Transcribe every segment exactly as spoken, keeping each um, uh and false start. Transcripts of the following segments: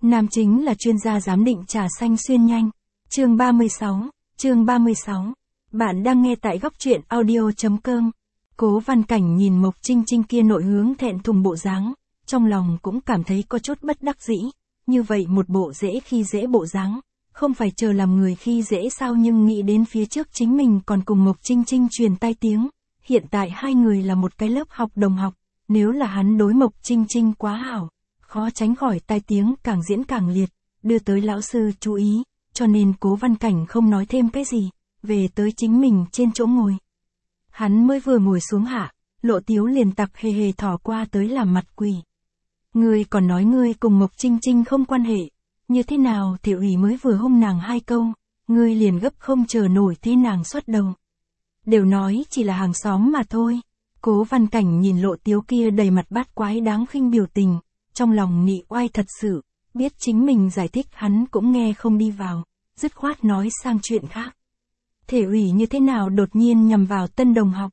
Nam chính là chuyên gia giám định trà xanh xuyên nhanh. Chương ba mươi sáu, chương ba mươi sáu. Bạn đang nghe tại góc truyện audio chấm com. Cố Văn Cảnh nhìn Mộc Trinh Trinh kia nội hướng thẹn thùng bộ dáng, trong lòng cũng cảm thấy có chút bất đắc dĩ. Như vậy một bộ dễ khi dễ bộ dáng, không phải chờ làm người khi dễ sao, nhưng nghĩ đến phía trước chính mình còn cùng Mộc Trinh Trinh truyền tai tiếng. Hiện tại hai người là một cái lớp học đồng học, nếu là hắn đối Mộc Trinh Trinh quá hảo, khó tránh khỏi tai tiếng càng diễn càng liệt, đưa tới lão sư chú ý, cho nên Cố Văn Cảnh không nói thêm cái gì, về tới chính mình trên chỗ ngồi. Hắn mới vừa ngồi xuống hạ, Lộ Tiếu liền tặc hề hề thò qua tới làm mặt quỷ. Ngươi còn nói ngươi cùng Mộc Trinh Trinh không quan hệ, như thế nào Tiểu ủy mới vừa hung nàng hai câu, ngươi liền gấp không chờ nổi thế nàng xuất đầu. Đều nói chỉ là hàng xóm mà thôi. Cố Văn Cảnh nhìn Lộ Tiếu kia đầy mặt bát quái đáng khinh biểu tình, trong lòng nị oai thật sự, biết chính mình giải thích hắn cũng nghe không đi vào, dứt khoát nói sang chuyện khác. Thể ủy như thế nào đột nhiên nhằm vào tân đồng học.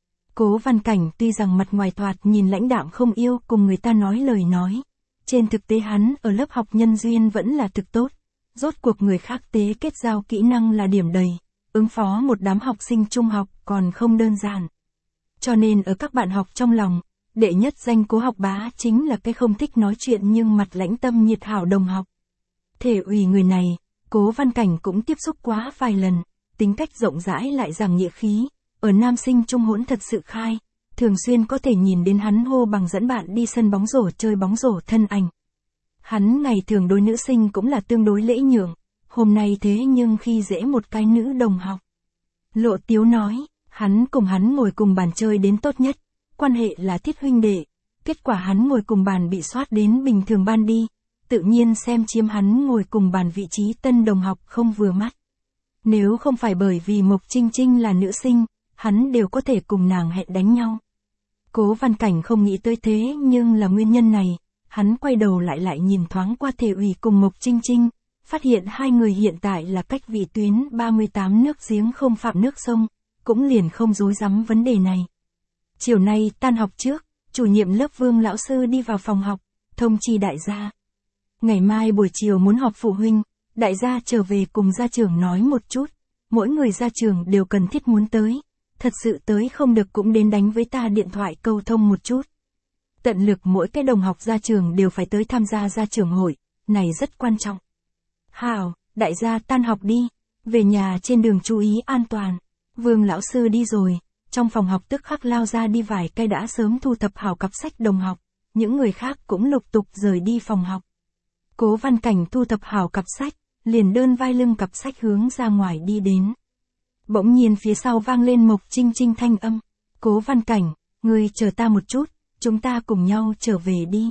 Cố Văn Cảnh tuy rằng mặt ngoài thoạt nhìn lãnh đạm không yêu cùng người ta nói lời nói, trên thực tế hắn ở lớp học nhân duyên vẫn là thực tốt, rốt cuộc người khác tế kết giao kỹ năng là điểm đầy, ứng phó một đám học sinh trung học còn không đơn giản. Cho nên ở các bạn học trong lòng, đệ nhất danh Cố học bá chính là cái không thích nói chuyện nhưng mặt lãnh tâm nhiệt hảo đồng học. Thể ủy người này, Cố Văn Cảnh cũng tiếp xúc quá vài lần, tính cách rộng rãi lại giảng nghĩa khí, ở nam sinh trung hỗn thật sự khai, thường xuyên có thể nhìn đến hắn hô bằng dẫn bạn đi sân bóng rổ chơi bóng rổ thân ảnh. Hắn ngày thường đối nữ sinh cũng là tương đối lễ nhượng, hôm nay thế nhưng khi dễ một cái nữ đồng học. Lộ Tiếu nói, hắn cùng hắn ngồi cùng bàn chơi đến tốt nhất, quan hệ là thiết huynh đệ, kết quả hắn ngồi cùng bàn bị soát đến bình thường ban đi, tự nhiên xem chiếm hắn ngồi cùng bàn vị trí tân đồng học không vừa mắt. Nếu không phải bởi vì Mộc Trinh Trinh là nữ sinh, hắn đều có thể cùng nàng hẹn đánh nhau. Cố Văn Cảnh không nghĩ tới thế nhưng là nguyên nhân này, hắn quay đầu lại lại nhìn thoáng qua Thể ủy cùng Mộc Trinh Trinh, phát hiện hai người hiện tại là cách vị tuyến ba mươi tám nước giếng không phạm nước sông, cũng liền không rối rắm vấn đề này. Chiều nay tan học trước, chủ nhiệm lớp Vương lão sư đi vào phòng học, thông chi đại gia. Ngày mai buổi chiều muốn họp phụ huynh, đại gia trở về cùng gia trưởng nói một chút, mỗi người gia trưởng đều cần thiết muốn tới, thật sự tới không được cũng đến đánh với ta điện thoại cầu thông một chút. Tận lực mỗi cái đồng học gia trưởng đều phải tới tham gia gia trưởng hội, này rất quan trọng. Hảo, đại gia tan học đi, về nhà trên đường chú ý an toàn. Vương lão sư đi rồi, trong phòng học tức khắc lao ra đi vài cây đã sớm thu thập hảo cặp sách đồng học, những người khác cũng lục tục rời đi phòng học. Cố Văn Cảnh thu thập hảo cặp sách, liền đơn vai lưng cặp sách hướng ra ngoài đi đến. Bỗng nhiên phía sau vang lên Mộc Trinh Trinh thanh âm, Cố Văn Cảnh, ngươi chờ ta một chút, chúng ta cùng nhau trở về đi.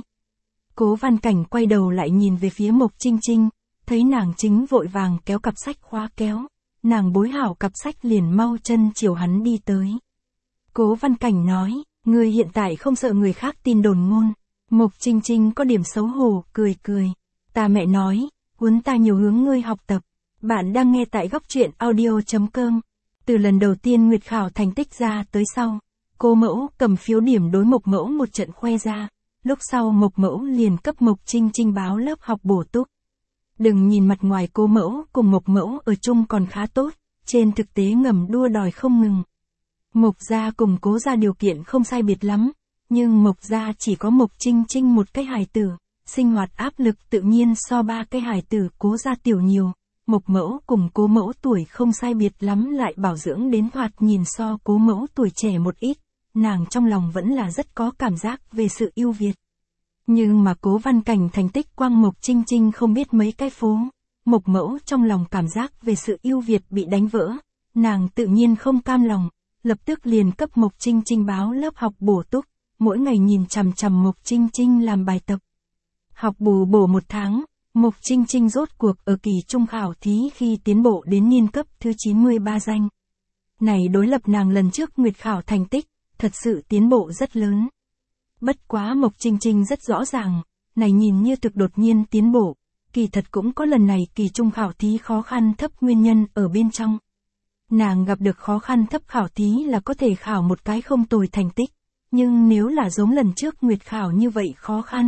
Cố Văn Cảnh quay đầu lại nhìn về phía Mộc Trinh Trinh, thấy nàng chính vội vàng kéo cặp sách khóa kéo, nàng bối hảo cặp sách liền mau chân chiều hắn đi tới. Cố Văn Cảnh nói, ngươi hiện tại không sợ người khác tin đồn ngôn. Mộc Trinh Trinh có điểm xấu hổ, cười cười. Ta mẹ nói, huấn ta nhiều hướng ngươi học tập. Bạn đang nghe tại góc truyện audio chấm com. Từ lần đầu tiên Nguyệt khảo thành tích ra tới sau, cô mẫu cầm phiếu điểm đối Mộc mẫu một trận khoe ra. Lúc sau Mộc mẫu liền cấp Mộc Trinh Trinh báo lớp học bổ túc. Đừng nhìn mặt ngoài cô mẫu cùng Mộc mẫu ở chung còn khá tốt, trên thực tế ngầm đua đòi không ngừng. Mộc gia cùng Cố gia điều kiện không sai biệt lắm, nhưng Mộc gia chỉ có Mộc Trinh Trinh một cái hài tử, sinh hoạt áp lực tự nhiên so ba cái hài tử Cố gia tiểu nhiều. Mộc mẫu cùng Cố mẫu tuổi không sai biệt lắm lại bảo dưỡng đến thoạt nhìn so Cố mẫu tuổi trẻ một ít, nàng trong lòng vẫn là rất có cảm giác về sự ưu việt. Nhưng mà Cố Văn Cảnh thành tích quang Mộc Trinh Trinh không biết mấy cái phố, Mộc mẫu trong lòng cảm giác về sự ưu việt bị đánh vỡ, nàng tự nhiên không cam lòng, lập tức liền cấp Mộc Trinh Trinh báo lớp học bổ túc, mỗi ngày nhìn chằm chằm Mộc Trinh Trinh làm bài tập. Học bù bổ một tháng, Mộc Trinh Trinh rốt cuộc ở kỳ trung khảo thí khi tiến bộ đến niên cấp thứ chín mươi ba danh. Này đối lập nàng lần trước Nguyệt khảo thành tích, thật sự tiến bộ rất lớn. Bất quá Mộc Trinh Trinh rất rõ ràng, này nhìn như thực đột nhiên tiến bộ, kỳ thật cũng có lần này kỳ trung khảo thí khó khăn thấp nguyên nhân ở bên trong. Nàng gặp được khó khăn thấp khảo thí là có thể khảo một cái không tồi thành tích, nhưng nếu là giống lần trước Nguyệt khảo như vậy khó khăn,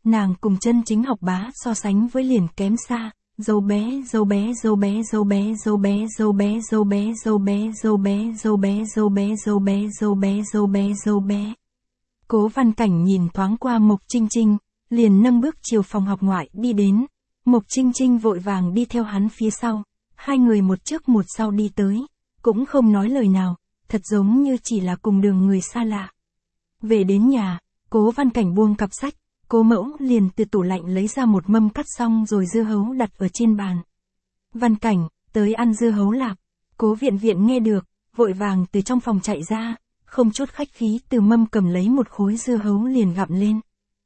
nàng cùng chân chính học bá so sánh với liền kém xa. Dâu bé, dâu bé, dâu bé, dâu bé, dâu bé, dâu bé, dâu bé, dâu bé, dâu bé, dâu bé, dâu bé, dâu bé, dâu bé, dâu bé, dâu bé. Cố Văn Cảnh nhìn thoáng qua Mộc Trinh Trinh, liền nâng bước chiều phòng học ngoại đi đến. Mộc Trinh Trinh vội vàng đi theo hắn phía sau, hai người một trước một sau đi tới, cũng không nói lời nào, thật giống như chỉ là cùng đường người xa lạ. Về đến nhà, Cố Văn Cảnh buông cặp sách, Cố Mẫu liền từ tủ lạnh lấy ra một mâm cắt xong rồi dưa hấu đặt ở trên bàn. Văn Cảnh, tới ăn dưa hấu lạp. Cố Viện Viện nghe được, vội vàng từ trong phòng chạy ra, không chút khách khí từ mâm cầm lấy một khối dưa hấu liền gặm lên.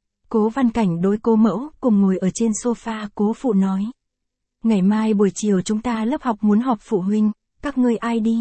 Cố Văn Cảnh đối Cố Mẫu cùng ngồi ở trên sofa, Cố Phụ nói. Ngày mai buổi chiều chúng ta lớp học muốn họp phụ huynh, các ngươi ai đi?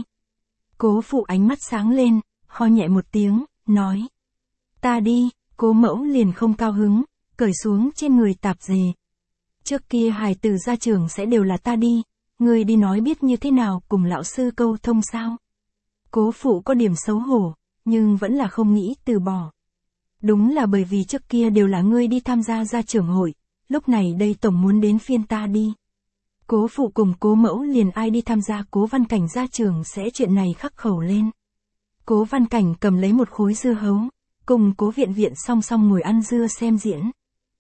Cố Phụ ánh mắt sáng lên, ho nhẹ một tiếng, nói. Ta đi. Cố Mẫu liền không cao hứng, cởi xuống trên người tạp dề. Trước kia hài tử ra trường sẽ đều là ta đi, ngươi đi nói biết như thế nào cùng lão sư câu thông sao? Cố Phụ có điểm xấu hổ, nhưng vẫn là không nghĩ từ bỏ. Đúng là bởi vì trước kia đều là ngươi đi tham gia ra trường hội, lúc này đây tổng muốn đến phiên ta đi. Cố Phụ cùng Cố Mẫu liền ai đi tham gia Cố Văn Cảnh ra trường sẽ chuyện này khắc khẩu lên. Cố Văn Cảnh cầm lấy một khối dưa hấu, cùng Cố Viện Viện song song ngồi ăn dưa xem diễn.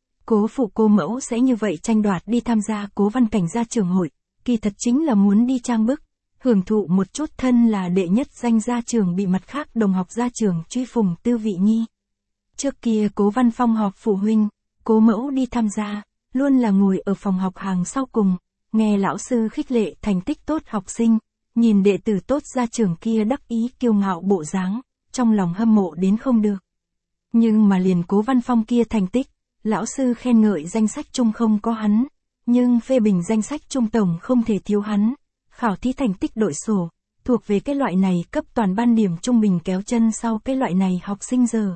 Cố Phụ Cố Mẫu sẽ như vậy tranh đoạt đi tham gia Cố Văn Cảnh ra trường hội, kỳ thật chính là muốn đi trang bức, hưởng thụ một chút thân là đệ nhất danh ra trường bị mặt khác đồng học ra trường truy phùng tư vị nhi. Trước kia Cố Văn Phong họp phụ huynh, Cố Mẫu đi tham gia, luôn là ngồi ở phòng học hàng sau cùng, nghe lão sư khích lệ thành tích tốt học sinh, nhìn đệ tử tốt ra trường kia đắc ý kiêu ngạo bộ dáng, trong lòng hâm mộ đến không được. Nhưng mà liền Cố Văn Phong kia thành tích, lão sư khen ngợi danh sách chung không có hắn, nhưng phê bình danh sách chung tổng không thể thiếu hắn. Khảo thí thành tích đội sổ, thuộc về cái loại này cấp toàn ban điểm trung bình kéo chân sau cái loại này học sinh giờ.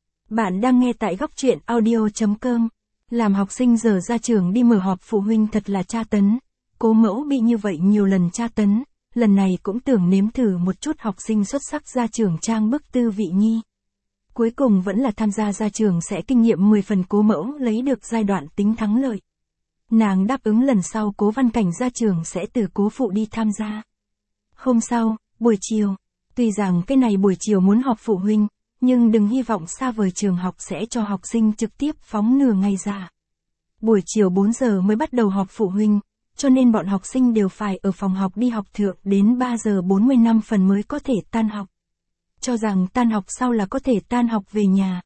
Bạn đang nghe tại góc truyện audio chấm com. Làm học sinh giờ ra trường đi mở họp phụ huynh thật là tra tấn. Cố Mẫu bị như vậy nhiều lần tra tấn, lần này cũng tưởng nếm thử một chút học sinh xuất sắc ra trường trang bức tư vị nhi. Cuối cùng vẫn là tham gia ra trường sẽ kinh nghiệm mười phần. Cố Mẫu lấy được giai đoạn tính thắng lợi. Nàng đáp ứng lần sau Cố Văn Cảnh ra trường sẽ từ Cố Phụ đi tham gia. Hôm sau, buổi chiều, tuy rằng cái này buổi chiều muốn họp phụ huynh, nhưng đừng hy vọng xa vời trường học sẽ cho học sinh trực tiếp phóng nửa ngày ra. Buổi chiều bốn giờ mới bắt đầu họp phụ huynh, cho nên bọn học sinh đều phải ở phòng học đi học thượng đến ba giờ bốn mươi lăm phần mới có thể tan học. Cho rằng tan học sau là có thể tan học về nhà.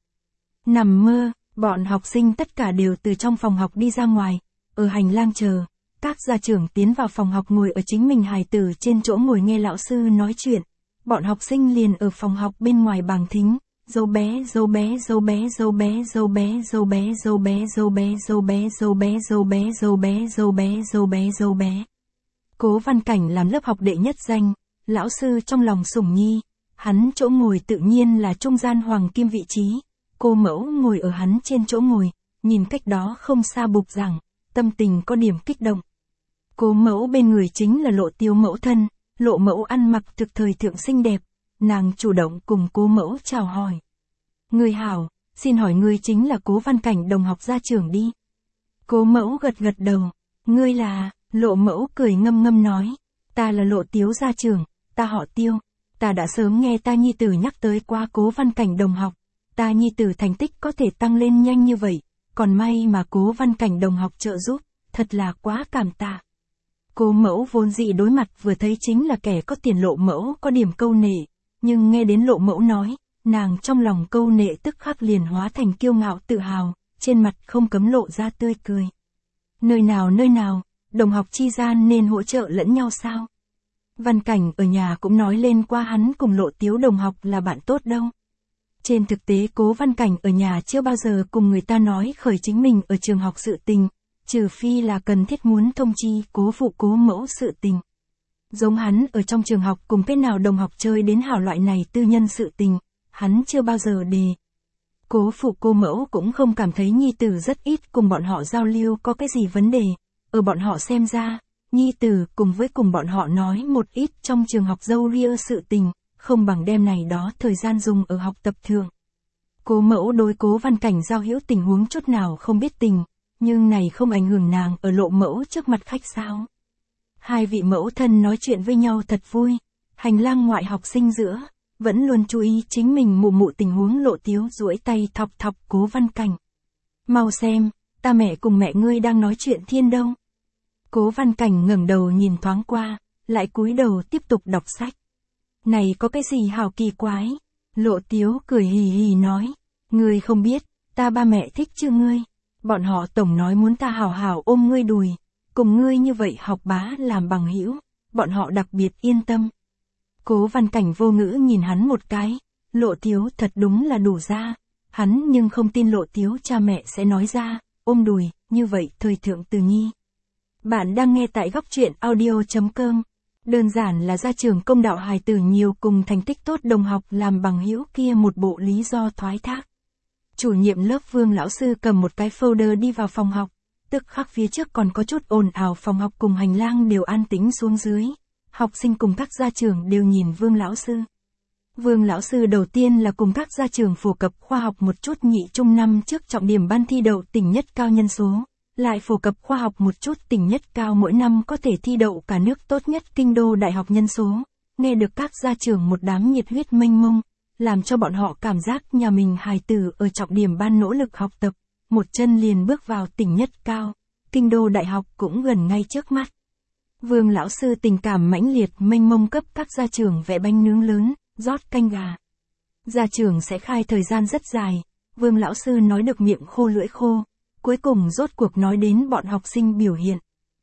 Nằm mơ, bọn học sinh tất cả đều từ trong phòng học đi ra ngoài, ở hành lang chờ, các gia trưởng tiến vào phòng học ngồi ở chính mình hài tử trên chỗ ngồi nghe lão sư nói chuyện. Bọn học sinh liền ở phòng học bên ngoài bàng thính, dâu bé, dâu bé, dâu bé, dâu bé, dâu bé, dâu bé, dâu bé, dâu bé, dâu bé, dâu bé, dâu bé, dâu bé, dâu bé, dâu bé, dâu bé. Cố Văn Cảnh làm lớp học đệ nhất danh, lão sư trong lòng sủng nhi, hắn chỗ ngồi tự nhiên là trung gian hoàng kim vị trí, Cô Mẫu ngồi ở hắn trên chỗ ngồi, nhìn cách đó không xa bục giảng, tâm tình có điểm kích động. Cố Mẫu bên người chính là Lộ Tiếu mẫu thân. Lộ Mẫu ăn mặc thực thời thượng xinh đẹp, nàng chủ động cùng Cố Mẫu chào hỏi. Người hảo, xin hỏi ngươi chính là Cố Văn Cảnh đồng học ra trường đi. Cố Mẫu gật gật đầu, ngươi là, Lộ Mẫu cười ngâm ngâm nói, ta là Lộ Tiếu ra trường, ta họ Tiêu, ta đã sớm nghe ta nhi tử nhắc tới qua Cố Văn Cảnh đồng học, ta nhi tử thành tích có thể tăng lên nhanh như vậy, còn may mà Cố Văn Cảnh đồng học trợ giúp, thật là quá cảm tạ. Cố Mẫu vốn dị đối mặt vừa thấy chính là kẻ có tiền. Lộ Mẫu có điểm câu nệ, nhưng nghe đến Lộ Mẫu nói, nàng trong lòng câu nệ tức khắc liền hóa thành kiêu ngạo tự hào, trên mặt không cấm lộ ra tươi cười. Nơi nào nơi nào, đồng học chi gian nên hỗ trợ lẫn nhau sao? Văn Cảnh ở nhà cũng nói lên qua hắn cùng Lộ Tiếu đồng học là bạn tốt đâu. Trên thực tế Cố Văn Cảnh ở nhà chưa bao giờ cùng người ta nói khởi chính mình ở trường học sự tình, trừ phi là cần thiết muốn thông chi Cố Phụ Cố Mẫu sự tình. Giống hắn ở trong trường học cùng cái nào đồng học chơi đến hảo loại này tư nhân sự tình, hắn chưa bao giờ đề. Cố Phụ Cố Mẫu cũng không cảm thấy nhi tử rất ít cùng bọn họ giao lưu có cái gì vấn đề, ở bọn họ xem ra, nhi tử cùng với cùng bọn họ nói một ít trong trường học dâu ria sự tình, không bằng đem này đó thời gian dùng ở học tập thượng. Cố Mẫu đối Cố Văn Cảnh giao hữu tình huống chút nào không biết tình, nhưng này không ảnh hưởng nàng ở Lộ Mẫu trước mặt khách sao. Hai vị mẫu thân nói chuyện với nhau thật vui, hành lang ngoại học sinh giữa, vẫn luôn chú ý chính mình mụ mụ tình huống Lộ Tiếu duỗi tay thọc thọc Cố Văn Cảnh. Mau xem, ta mẹ cùng mẹ ngươi đang nói chuyện thiên đâu. Cố Văn Cảnh ngẩng đầu nhìn thoáng qua, lại cúi đầu tiếp tục đọc sách. Này có cái gì hào kỳ quái? Lộ Tiếu cười hì hì nói, ngươi không biết, ta ba mẹ thích chưa ngươi. Bọn họ tổng nói muốn ta hào hào ôm ngươi đùi, cùng ngươi như vậy học bá làm bằng hữu, bọn họ đặc biệt yên tâm. Cố Văn Cảnh vô ngữ nhìn hắn một cái, Lộ Tiếu thật đúng là đủ ra, hắn nhưng không tin Lộ Tiếu cha mẹ sẽ nói ra, ôm đùi, như vậy thời thượng từ nhi. Bạn đang nghe tại góc truyện audio chấm com. Đơn giản là ra trường công đạo hài tử nhiều cùng thành tích tốt đồng học làm bằng hữu kia một bộ lý do thoái thác. Chủ nhiệm lớp Vương lão sư cầm một cái folder đi vào phòng học, tức khắc phía trước còn có chút ồn ào, phòng học cùng hành lang đều an tĩnh xuống dưới. Học sinh cùng các gia trưởng đều nhìn Vương lão sư. Vương lão sư đầu tiên là cùng các gia trưởng phổ cập khoa học một chút nhị trung năm trước trọng điểm ban thi đậu tỉnh nhất cao nhân số, lại phổ cập khoa học một chút tỉnh nhất cao mỗi năm có thể thi đậu cả nước tốt nhất kinh đô đại học nhân số. Nghe được các gia trưởng một đám nhiệt huyết mênh mông, làm cho bọn họ cảm giác nhà mình hài tử ở trọng điểm ban nỗ lực học tập, một chân liền bước vào tỉnh nhất cao, kinh đô đại học cũng gần ngay trước mắt. Vương lão sư tình cảm mãnh liệt mênh mông cấp các gia trưởng vẽ bánh nướng lớn, rót canh gà. Gia trưởng sẽ khai thời gian rất dài, Vương lão sư nói được miệng khô lưỡi khô, cuối cùng rốt cuộc nói đến bọn học sinh biểu hiện.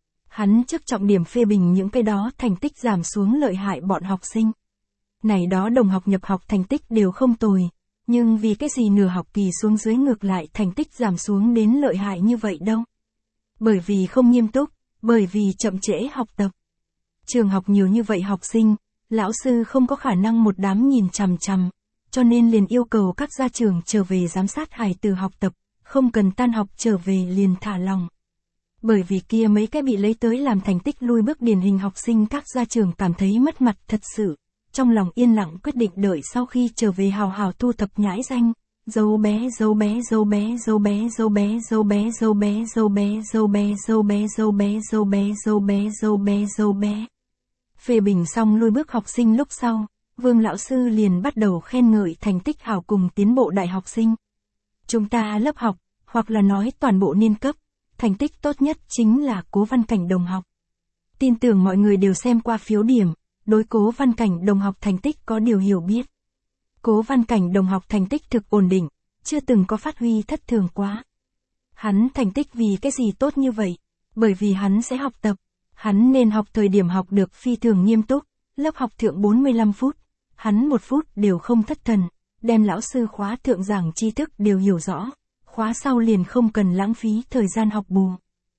Hắn trước trọng điểm phê bình những cái đó thành tích giảm xuống lợi hại bọn học sinh. Này đó đồng học nhập học thành tích đều không tồi, nhưng vì cái gì nửa học kỳ xuống dưới ngược lại thành tích giảm xuống đến lợi hại như vậy đâu? Bởi vì không nghiêm túc, bởi vì chậm trễ học tập. Trường học nhiều như vậy học sinh, lão sư không có khả năng một đám nhìn chằm chằm, cho nên liền yêu cầu các gia trưởng trở về giám sát hài tử học tập, không cần tan học trở về liền thả lòng. Bởi vì kia mấy cái bị lấy tới làm thành tích lui bước điển hình học sinh, các gia trưởng cảm thấy mất mặt thật sự, trong lòng yên lặng quyết định đợi sau khi trở về hào hào thu thập nhãi danh. Dâu bé dâu bé dâu bé dâu bé dâu bé dâu bé dâu bé dâu bé dâu bé dâu bé dâu bé dâu bé dâu bé dâu bé dâu bé. Phê bình xong lui bước học sinh lúc sau, Vương lão sư liền bắt đầu khen ngợi thành tích hảo cùng tiến bộ đại học sinh. Chúng ta lớp học, hoặc là nói toàn bộ niên cấp, thành tích tốt nhất chính là Cố Văn Cảnh đồng học. Tin tưởng mọi người đều xem qua phiếu điểm, đối Cố Văn Cảnh đồng học thành tích có điều hiểu biết. Cố Văn Cảnh đồng học thành tích thực ổn định, chưa từng có phát huy thất thường quá. Hắn thành tích vì cái gì tốt như vậy? Bởi vì hắn sẽ học tập. Hắn nên học thời điểm học được phi thường nghiêm túc, lớp học thượng bốn mươi lăm phút, hắn một phút đều không thất thần, đem lão sư khóa thượng giảng tri thức đều hiểu rõ, khóa sau liền không cần lãng phí thời gian học bù.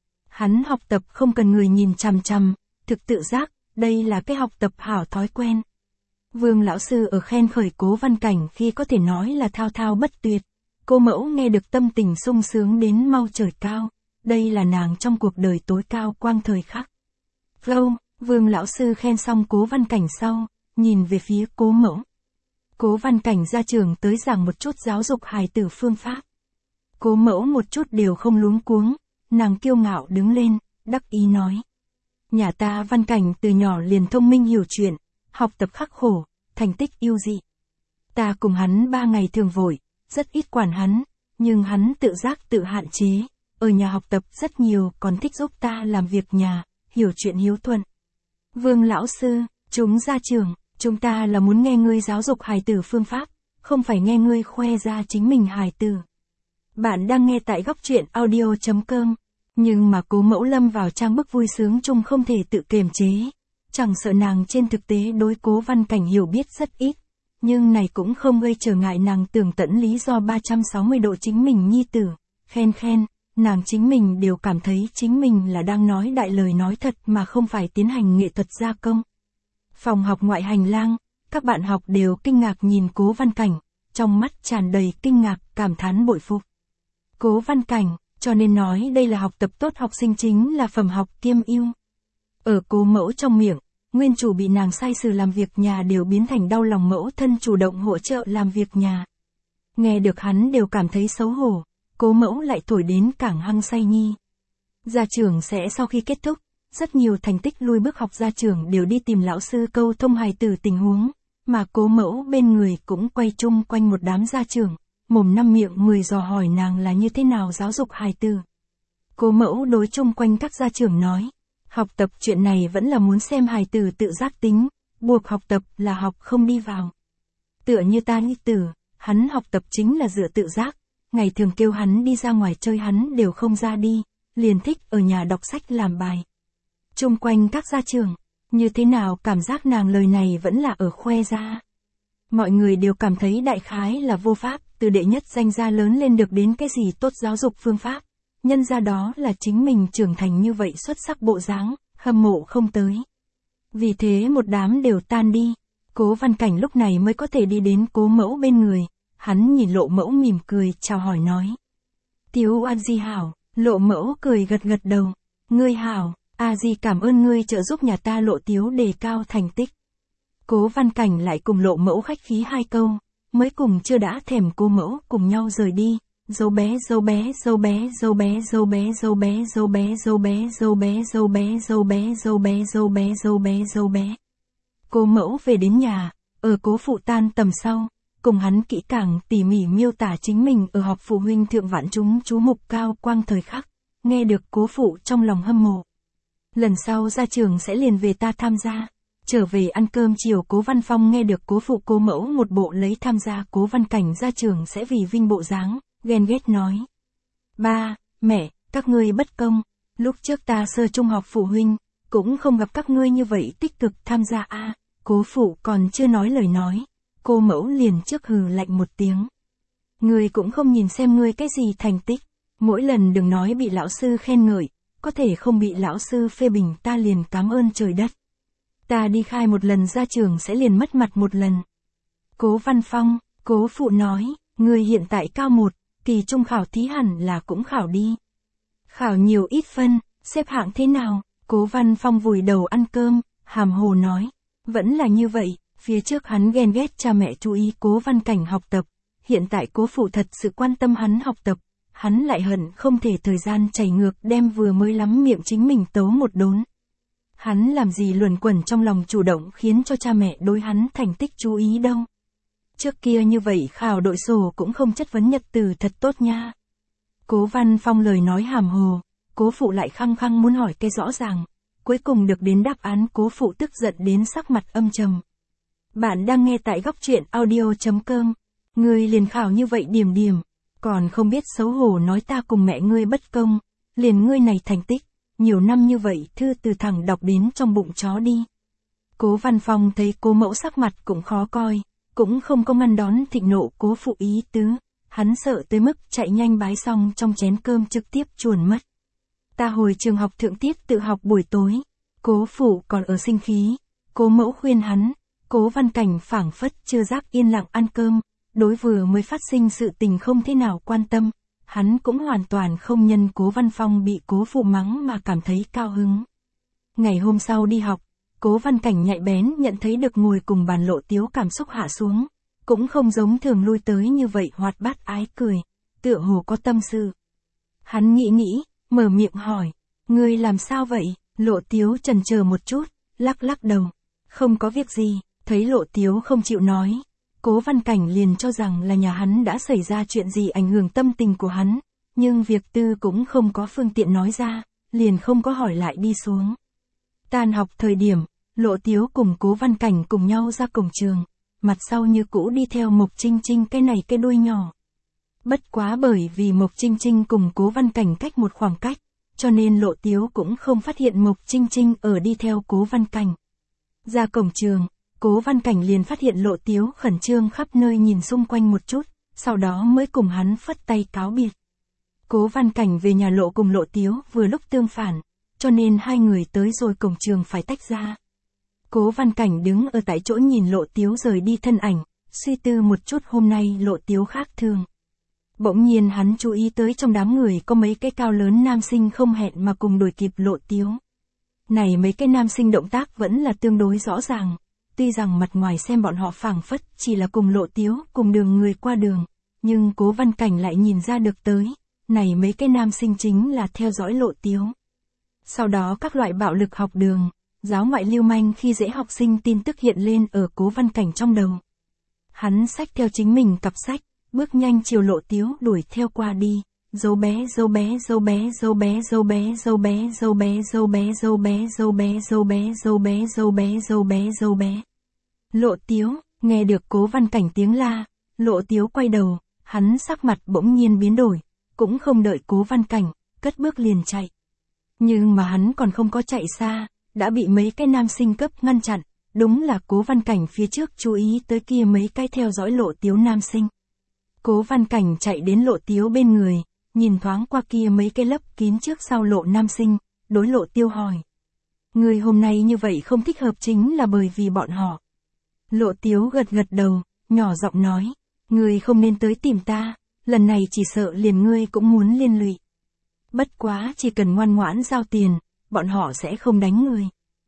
Hắn học tập không cần người nhìn chằm chằm, thực tự giác, đây là cái học tập hảo thói quen. Vương lão sư ở khen khởi Cố Văn Cảnh khi có thể nói là thao thao bất tuyệt. Cô mẫu nghe được tâm tình sung sướng đến mau trời cao, đây là nàng trong cuộc đời tối cao quang thời khắc. Flow, Vương lão sư khen xong Cố Văn Cảnh sau, nhìn về phía Cố mẫu. Cố Văn Cảnh ra trường tới giảng một chút giáo dục hài tử phương pháp. Cố mẫu một chút đều không luống cuống, nàng kiêu ngạo đứng lên, đắc ý nói. Nhà ta Văn Cảnh từ nhỏ liền thông minh hiểu chuyện, học tập khắc khổ, thành tích yêu dị. Ta cùng hắn ba ngày thường vội, rất ít quản hắn, nhưng hắn tự giác tự hạn chế, ở nhà học tập rất nhiều, còn thích giúp ta làm việc nhà, hiểu chuyện hiếu thuận. Vương lão sư, chúng ra trường, chúng ta là muốn nghe ngươi giáo dục hài tử phương pháp, không phải nghe ngươi khoe ra chính mình hài tử. Bạn đang nghe tại góc truyện audio chấm com, nhưng mà Cố mẫu lâm vào trang bức vui sướng chung không thể tự kiềm chế. Chẳng sợ nàng trên thực tế đối Cố Văn Cảnh hiểu biết rất ít, nhưng này cũng không gây trở ngại nàng tường tận lý do ba trăm sáu mươi độ chính mình nhi tử, khen khen, nàng chính mình đều cảm thấy chính mình là đang nói đại lời nói thật mà không phải tiến hành nghệ thuật gia công. Phòng học ngoại hành lang, các bạn học đều kinh ngạc nhìn Cố Văn Cảnh, trong mắt tràn đầy kinh ngạc, cảm thán bội phục. Cố Văn Cảnh, cho nên nói đây là học tập tốt học sinh chính là phẩm học kiêm ưu. Ở Cố mẫu trong miệng, nguyên chủ bị nàng sai sử làm việc nhà đều biến thành đau lòng mẫu thân chủ động hỗ trợ làm việc nhà. Nghe được hắn đều cảm thấy xấu hổ, Cố Mẫu lại thổi đến càng hăng say nhi. Gia trưởng sẽ sau khi kết thúc, rất nhiều thành tích lui bước học gia trưởng đều đi tìm lão sư câu thông hài tử tình huống, mà Cố Mẫu bên người cũng quay chung quanh một đám gia trưởng, mồm năm miệng mười dò hỏi nàng là như thế nào giáo dục hài tử. Cố Mẫu đối chung quanh các gia trưởng nói, học tập chuyện này vẫn là muốn xem hài tử tự giác tính, buộc học tập là học không đi vào. Tựa như ta nhi tử, hắn học tập chính là dựa tự giác, ngày thường kêu hắn đi ra ngoài chơi hắn đều không ra đi, liền thích ở nhà đọc sách làm bài. Chung quanh các gia trưởng, như thế nào cảm giác nàng lời này vẫn là ở khoe ra. Mọi người đều cảm thấy đại khái là vô pháp, từ đệ nhất danh gia lớn lên được đến cái gì tốt giáo dục phương pháp. Nhân ra đó là chính mình trưởng thành như vậy xuất sắc bộ dáng, hâm mộ không tới. Vì thế một đám đều tan đi, Cố Văn Cảnh lúc này mới có thể đi đến Cố Mẫu bên người, hắn nhìn Lộ Mẫu mỉm cười chào hỏi nói. Tiếu A Di hảo, Lộ Mẫu cười gật gật đầu, ngươi hảo, A Di cảm ơn ngươi trợ giúp nhà ta Lộ Tiếu đề cao thành tích. Cố Văn Cảnh lại cùng Lộ Mẫu khách khí hai câu, mới cùng chưa đã thèm Cố Mẫu cùng nhau rời đi. Dâu bé dâu bé dâu bé dâu bé dâu bé dâu bé dâu bé dâu bé dâu bé dâu bé dâu bé dâu bé dâu bé dâu bé dâu bé. Cố Mẫu về đến nhà, ở Cố phụ tan tầm sau, cùng hắn kỹ càng tỉ mỉ miêu tả chính mình ở họp phụ huynh thượng vạn chúng chú mục cao quang thời khắc, nghe được Cố phụ trong lòng hâm mộ. Lần sau ra trường sẽ liền về ta tham gia. Trở về ăn cơm chiều Cố Văn Phong nghe được Cố phụ Cố Mẫu một bộ lấy tham gia Cố Văn Cảnh ra trường sẽ vì vinh bộ dáng, ghen ghét nói. Ba, mẹ, các ngươi bất công, lúc trước ta sơ trung học phụ huynh, cũng không gặp các ngươi như vậy tích cực tham gia a. À, Cố phụ còn chưa nói lời nói, Cố Mẫu liền trước hừ lạnh một tiếng. Ngươi cũng không nhìn xem ngươi cái gì thành tích, mỗi lần đừng nói bị lão sư khen ngợi, có thể không bị lão sư phê bình ta liền cảm ơn trời đất. Ta đi khai một lần ra trường sẽ liền mất mặt một lần. Cố Văn Phong, Cố phụ nói, ngươi hiện tại cao một, kỳ trung khảo thí hẳn là cũng khảo đi. Khảo nhiều ít phân, xếp hạng thế nào? Cố Văn Phong vùi đầu ăn cơm, hàm hồ nói, vẫn là như vậy, phía trước hắn ghen ghét cha mẹ chú ý Cố Văn Cảnh học tập, hiện tại Cố phụ thật sự quan tâm hắn học tập, hắn lại hận không thể thời gian chảy ngược đem vừa mới lắm miệng chính mình tấu một đốn. Hắn làm gì luẩn quẩn trong lòng chủ động khiến cho cha mẹ đối hắn thành tích chú ý đâu. Trước kia như vậy khảo đội sổ cũng không chất vấn nhật từ thật tốt nha. Cố Văn Phong lời nói hàm hồ, Cố phụ lại khăng khăng muốn hỏi cái rõ ràng, cuối cùng được đến đáp án Cố phụ tức giận đến sắc mặt âm trầm. Bạn đang nghe tại góc truyện audio chấm com, ngươi liền khảo như vậy điểm điểm, còn không biết xấu hổ nói ta cùng mẹ ngươi bất công, liền ngươi này thành tích, nhiều năm như vậy thư từ thẳng đọc đến trong bụng chó đi. Cố Văn Phong thấy Cố Mẫu sắc mặt cũng khó coi, cũng không có ngăn đón thịnh nộ Cố phụ ý tứ, hắn sợ tới mức chạy nhanh bái xong trong chén cơm trực tiếp chuồn mất. Ta hồi trường học thượng tiết tự học buổi tối, Cố phụ còn ở sinh khí, Cố Mẫu khuyên hắn, Cố Văn Cảnh phảng phất chưa giác yên lặng ăn cơm, đối vừa mới phát sinh sự tình không thế nào quan tâm, hắn cũng hoàn toàn không nhân Cố Văn Phong bị Cố phụ mắng mà cảm thấy cao hứng. Ngày hôm sau đi học, Cố Văn Cảnh nhạy bén nhận thấy được ngồi cùng bàn Lộ Tiếu cảm xúc hạ xuống, cũng không giống thường lui tới như vậy hoạt bát ái cười, tựa hồ có tâm sự. Hắn nghĩ nghĩ, mở miệng hỏi, ngươi làm sao vậy? Lộ Tiếu chần chờ một chút, lắc lắc đầu, không có việc gì. Thấy Lộ Tiếu không chịu nói, Cố Văn Cảnh liền cho rằng là nhà hắn đã xảy ra chuyện gì ảnh hưởng tâm tình của hắn, nhưng việc tư cũng không có phương tiện nói ra, liền không có hỏi lại đi xuống. Tan học thời điểm, Lộ Tiếu cùng Cố Văn Cảnh cùng nhau ra cổng trường, mặt sau như cũ đi theo Mộc Trinh Trinh cái này cái đuôi nhỏ. Bất quá bởi vì Mộc Trinh Trinh cùng Cố Văn Cảnh cách một khoảng cách, cho nên Lộ Tiếu cũng không phát hiện Mộc Trinh Trinh ở đi theo Cố Văn Cảnh. Ra cổng trường, Cố Văn Cảnh liền phát hiện Lộ Tiếu khẩn trương khắp nơi nhìn xung quanh một chút, sau đó mới cùng hắn phất tay cáo biệt. Cố Văn Cảnh về nhà Lộ cùng Lộ Tiếu vừa lúc tương phản, cho nên hai người tới rồi cổng trường phải tách ra. Cố Văn Cảnh đứng ở tại chỗ nhìn Lộ Tiếu rời đi thân ảnh, suy tư một chút hôm nay Lộ Tiếu khác thường. Bỗng nhiên hắn chú ý tới trong đám người có mấy cái cao lớn nam sinh không hẹn mà cùng đuổi kịp Lộ Tiếu. Này mấy cái nam sinh động tác vẫn là tương đối rõ ràng, tuy rằng mặt ngoài xem bọn họ phảng phất chỉ là cùng Lộ Tiếu cùng đường người qua đường, nhưng Cố Văn Cảnh lại nhìn ra được tới, này mấy cái nam sinh chính là theo dõi Lộ Tiếu. Sau đó các loại bạo lực học đường, giáo ngoại lưu manh khi dễ học sinh tin tức hiện lên ở Cố Văn Cảnh trong đầu. Hắn xách theo chính mình cặp sách, bước nhanh chiều Lộ Tiếu đuổi theo qua đi. Dâu bé dâu bé dâu bé dâu bé dâu bé dâu bé dâu bé dâu bé dâu bé dâu bé dâu bé dâu bé dâu bé dâu bé dâu bé. Lộ Tiếu, nghe được Cố Văn Cảnh tiếng la, Lộ Tiếu quay đầu, hắn sắc mặt bỗng nhiên biến đổi, cũng không đợi Cố Văn Cảnh, cất bước liền chạy. Nhưng mà hắn còn không có chạy xa, đã bị mấy cái nam sinh cấp ngăn chặn, đúng là Cố Văn Cảnh phía trước chú ý tới kia mấy cái theo dõi Lộ Tiếu nam sinh. Cố Văn Cảnh chạy đến Lộ Tiếu bên người, nhìn thoáng qua kia mấy cái lấp kín trước sau Lộ nam sinh, đối Lộ Tiêu hỏi. Người hôm nay như vậy không thích hợp chính là bởi vì bọn họ. Lộ Tiếu gật gật đầu, nhỏ giọng nói, người không nên tới tìm ta, lần này chỉ sợ liền ngươi cũng muốn liên lụy. Bất quá chỉ cần ngoan ngoãn giao tiền, bọn họ sẽ không đánh người.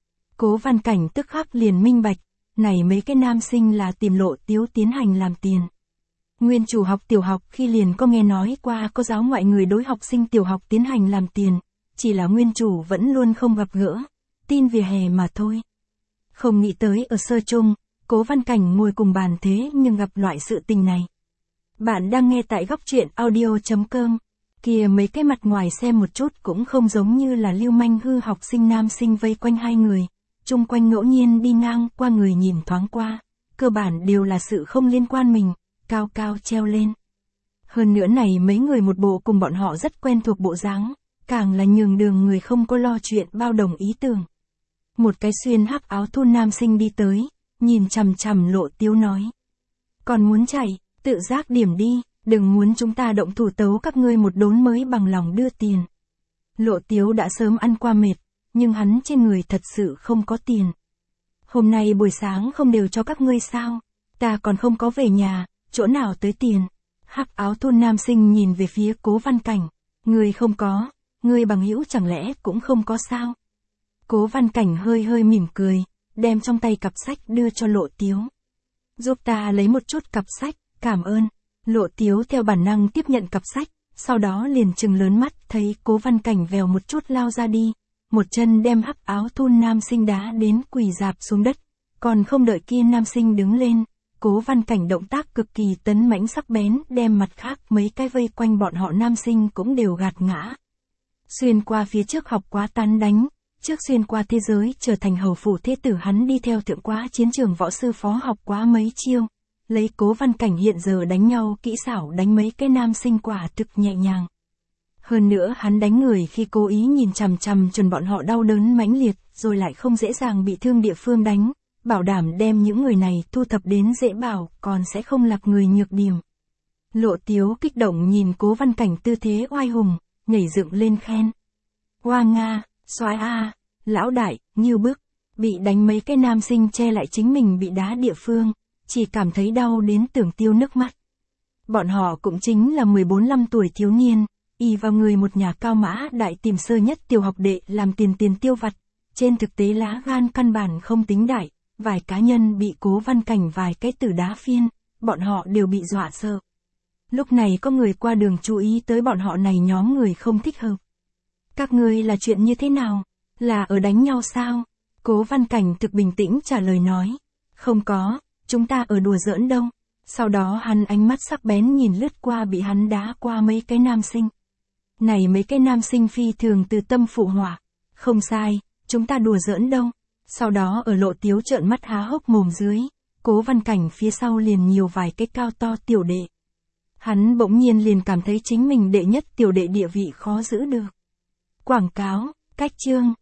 Cố Văn Cảnh tức khắc liền minh bạch, này mấy cái nam sinh là tìm Lộ Tiếu tiến hành làm tiền. Nguyên chủ học tiểu học khi liền có nghe nói qua có giáo ngoại người đối học sinh tiểu học tiến hành làm tiền, chỉ là nguyên chủ vẫn luôn không gặp gỡ, tin vỉa hè mà thôi. Không nghĩ tới ở sơ trung, Cố Văn Cảnh ngồi cùng bàn thế nhưng gặp loại sự tình này. Bạn đang nghe tại góc truyện audio chấm com. Kìa mấy cái mặt ngoài xem một chút cũng không giống như là lưu manh hư học sinh nam sinh vây quanh hai người, chung quanh ngẫu nhiên đi ngang qua người nhìn thoáng qua, cơ bản đều là sự không liên quan mình, cao cao treo lên. Hơn nữa này mấy người một bộ cùng bọn họ rất quen thuộc bộ dáng, càng là nhường đường người không có lo chuyện bao đồng ý tưởng. Một cái xuyên hắc áo thun nam sinh đi tới, nhìn chằm chằm Lộ Tiếu nói. Còn muốn chạy, tự giác điểm đi, đừng muốn chúng ta động thủ tấu các ngươi một đốn mới bằng lòng đưa tiền. Lộ Tiếu đã sớm ăn qua mệt, nhưng hắn trên người thật sự không có tiền. Hôm nay buổi sáng không đều cho các ngươi sao, ta còn không có về nhà, chỗ nào tới tiền. Hắc áo thun nam sinh nhìn về phía Cố Văn Cảnh, ngươi không có, ngươi bằng hữu chẳng lẽ cũng không có sao. Cố Văn Cảnh hơi hơi mỉm cười, đem trong tay cặp sách đưa cho Lộ Tiếu. Giúp ta lấy một chút cặp sách, cảm ơn. Lộ Tiếu theo bản năng tiếp nhận cặp sách, sau đó liền trừng lớn mắt thấy Cố Văn Cảnh vèo một chút lao ra đi, một chân đem hắc áo thun nam sinh đá đến quỳ rạp xuống đất, còn không đợi kia nam sinh đứng lên, Cố Văn Cảnh động tác cực kỳ tấn mãnh sắc bén đem mặt khác mấy cái vây quanh bọn họ nam sinh cũng đều gạt ngã. Xuyên qua phía trước học quá tán đánh, trước xuyên qua thế giới trở thành hầu phủ thế tử hắn đi theo thượng quá chiến trường võ sư phó học quá mấy chiêu. Lấy Cố Văn Cảnh hiện giờ đánh nhau kỹ xảo đánh mấy cái nam sinh quả thực nhẹ nhàng. Hơn nữa hắn đánh người khi cố ý nhìn chằm chằm chuẩn bọn họ đau đớn mãnh liệt rồi lại không dễ dàng bị thương địa phương đánh, bảo đảm đem những người này thu thập đến dễ bảo còn sẽ không lạc người nhược điểm. Lộ Tiếu kích động nhìn Cố Văn Cảnh tư thế oai hùng, nhảy dựng lên khen. Hoa Nga, soái a, lão đại, như bức, bị đánh mấy cái nam sinh che lại chính mình bị đá địa phương. Chỉ cảm thấy đau đến tưởng tiêu nước mắt. Bọn họ cũng chính là mười bốn lăm tuổi thiếu niên, y vào người một nhà cao mã đại tìm sơ nhất tiểu học đệ làm tiền tiền tiêu vặt. Trên thực tế lá gan căn bản không tính đại, vài cá nhân bị Cố Văn Cảnh vài cái tử đá phiên, bọn họ đều bị dọa sợ. Lúc này có người qua đường chú ý tới bọn họ này nhóm người không thích hợp. Các ngươi là chuyện như thế nào? Là ở đánh nhau sao? Cố Văn Cảnh thực bình tĩnh trả lời nói. Không có. Chúng ta ở đùa giỡn đâu. Sau đó hắn ánh mắt sắc bén nhìn lướt qua bị hắn đá qua mấy cái nam sinh. Này mấy cái nam sinh phi thường từ tâm phụ họa. Không sai, chúng ta đùa giỡn đâu. Sau đó ở Lộ Tiếu trợn mắt há hốc mồm dưới, Cố Văn Cảnh phía sau liền nhiều vài cái cao to tiểu đệ. Hắn bỗng nhiên liền cảm thấy chính mình đệ nhất tiểu đệ địa vị khó giữ được. Quảng cáo, cách chương.